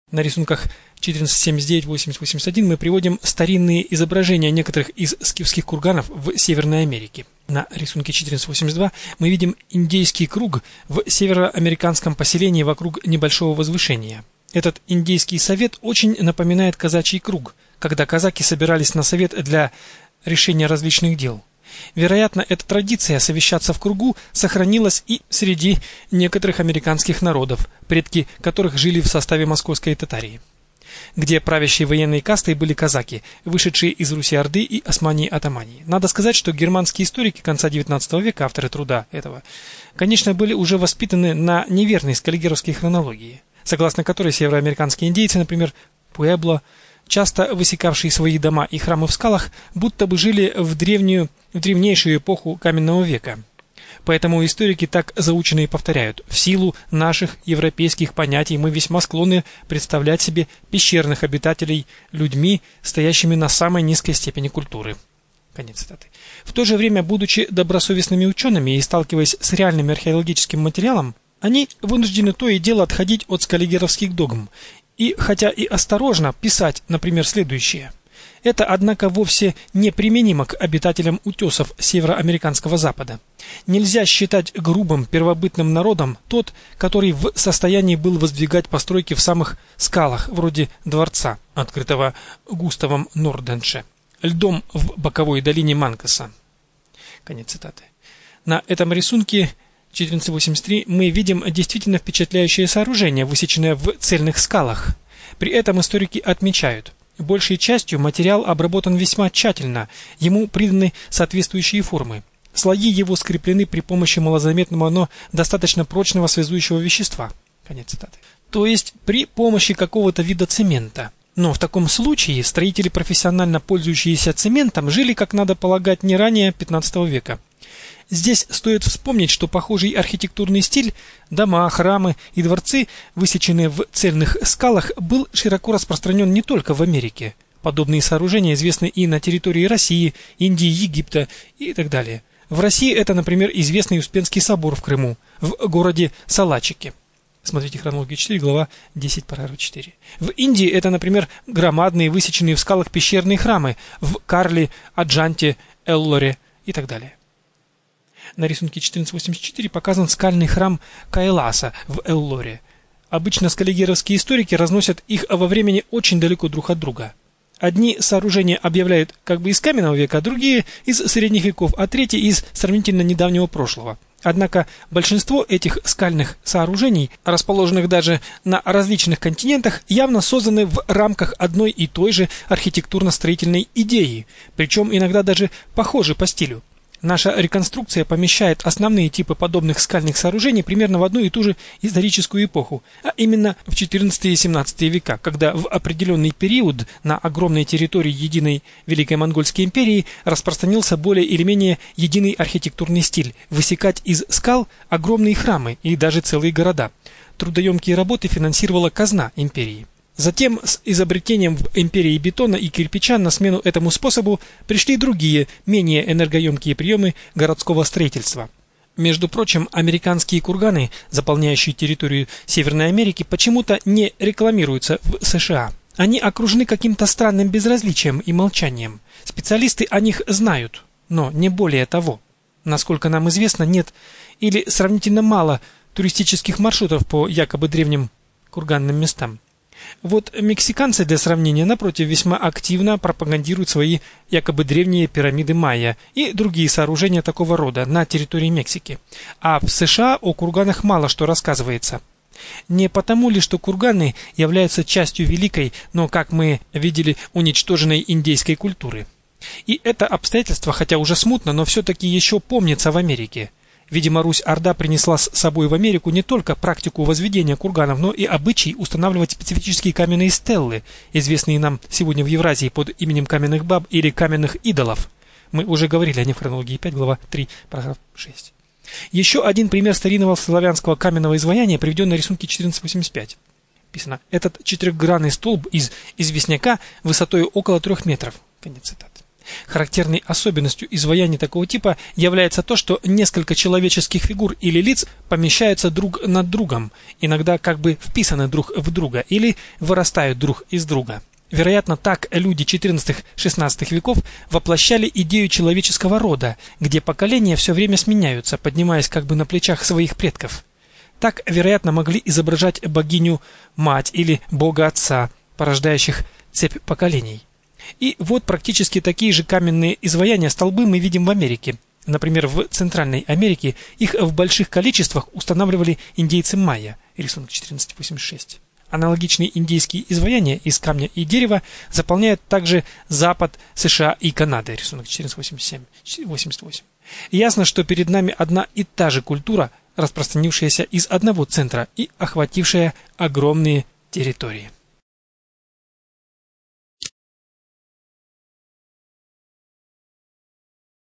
На рисунках 1479, 8081 мы приводим старинные изображения некоторых из скифских курганов в Северной Америке. На рисунке 1482 мы видим индейский круг в североамериканском поселении вокруг небольшого возвышения. Этот индейский совет очень напоминает казачий круг, когда казаки собирались на совет для решения различных дел. Вероятно, эта традиция совещаться в кругу сохранилась и среди некоторых американских народов, предки которых жили в составе московской татарии, где правящие военные кастой были казаки, вышедшие из Руси-Орды и Османии-Атамании. Надо сказать, что германские историки конца XIX века, авторы труда этого, конечно, были уже воспитаны на неверной скаллигеровской хронологии, согласно которой североамериканские индейцы, например, Пуэбло, часто высекавшие свои дома и храмы в скалах, будто бы жили в древнейшую эпоху каменного века. Поэтому историки так заученные повторяют: в силу наших европейских понятий мы весьма склонны представлять себе пещерных обитателей людьми, стоящими на самой низкой степени культуры. Конец цитаты. В то же время, будучи добросовестными учеными и сталкиваясь с реальным археологическим материалом, они вынуждены то и дело отходить от скаллигеровских догм и, хотя и осторожно, писать, например, следующее. Это, однако, вовсе не применимо к обитателям утесов североамериканского Запада. Нельзя считать грубым первобытным народом тот, который в состоянии был воздвигать постройки в самых скалах, вроде дворца, открытого Густавом Норденше, льдом в боковой долине Манкаса. Конец цитаты. На этом рисунке 1483 мы видим действительно впечатляющее сооружение, высеченное в цельных скалах. При этом историки отмечают: большей частью материал обработан весьма тщательно, ему приданы соответствующие формы. Слои его скреплены при помощи малозаметного, но достаточно прочного связующего вещества. Конец цитаты. То есть при помощи какого-то вида цемента. Но в таком случае строители, профессионально пользующиеся цементом, жили, как надо полагать, не ранее 15 века. Здесь стоит вспомнить, что похожий архитектурный стиль, дома, храмы и дворцы, высеченные в цельных скалах, был широко распространен не только в Америке. Подобные сооружения известны и на территории России, Индии, Египта и так далее. В России это, например, известный Успенский собор в Крыму, в городе Салачике. Смотрите хронологию 4, глава 10, параграф 4. В Индии это, например, громадные, высеченные в скалах пещерные храмы в Карле, Аджанте, Эллоре и так далее. На рисунке 1484 показан скальный храм Кайласа в Эллоре. Обычно скаллигеровские историки разносят их во времени очень далеко друг от друга. Одни сооружения объявляют как бы из каменного века, другие из средних веков, а третьи из сравнительно недавнего прошлого. Однако большинство этих скальных сооружений, расположенных даже на различных континентах, явно созданы в рамках одной и той же архитектурно-строительной идеи, причем иногда даже похожи по стилю. Наша реконструкция помещает основные типы подобных скальных сооружений примерно в одну и ту же историческую эпоху, а именно в XIV и XVII века, когда в определенный период на огромной территории единой Великой Монгольской империи распространился более или менее единый архитектурный стиль – высекать из скал огромные храмы и даже целые города. Трудоемкие работы финансировала казна империи. Затем с изобретением в империи бетона и кирпича на смену этому способу пришли другие, менее энергоемкие приемы городского строительства. Между прочим, американские курганы, заполняющие территорию Северной Америки, почему-то не рекламируются в США. Они окружены каким-то странным безразличием и молчанием. Специалисты о них знают, но не более того. Насколько нам известно, нет или сравнительно мало туристических маршрутов по якобы древним курганным местам. Вот мексиканцы, для сравнения, напротив, весьма активно пропагандируют свои якобы древние пирамиды майя и другие сооружения такого рода на территории Мексики. А в США о курганах мало что рассказывается. Не потому ли, что курганы являются частью великой, но, как мы видели, уничтоженной индейской культуры? И это обстоятельство, хотя уже смутно, но все-таки еще помнится в Америке. Видимо, Русь-Орда принесла с собой в Америку не только практику возведения курганов, но и обычай устанавливать специфические каменные стеллы, известные нам сегодня в Евразии под именем каменных баб или каменных идолов. Мы уже говорили о них в хронологии 5, глава 3, параграф 6. Еще один пример старинного славянского каменного изваяния приведен на рисунке 1485. Написано: этот четырехгранный столб из известняка высотой около 3 метров. Конец цитаты. Характерной особенностью изваяний такого типа является то, что несколько человеческих фигур или лиц помещаются друг над другом, иногда как бы вписаны друг в друга или вырастают друг из друга. Вероятно, так люди XIV-XVI веков воплощали идею человеческого рода, где поколения все время сменяются, поднимаясь как бы на плечах своих предков. Так, вероятно, могли изображать богиню-мать или бога-отца, порождающих цепь поколений. И вот практически такие же каменные изваяния столбы мы видим в Америке. Например, в Центральной Америке их в больших количествах устанавливали индейцы майя, рисунок 1486. Аналогичные индейские изваяния из камня и дерева заполняют также Запад, США и Канады, рисунок 1487-88. Ясно, что перед нами одна и та же культура, распространившаяся из одного центра и охватившая огромные территории.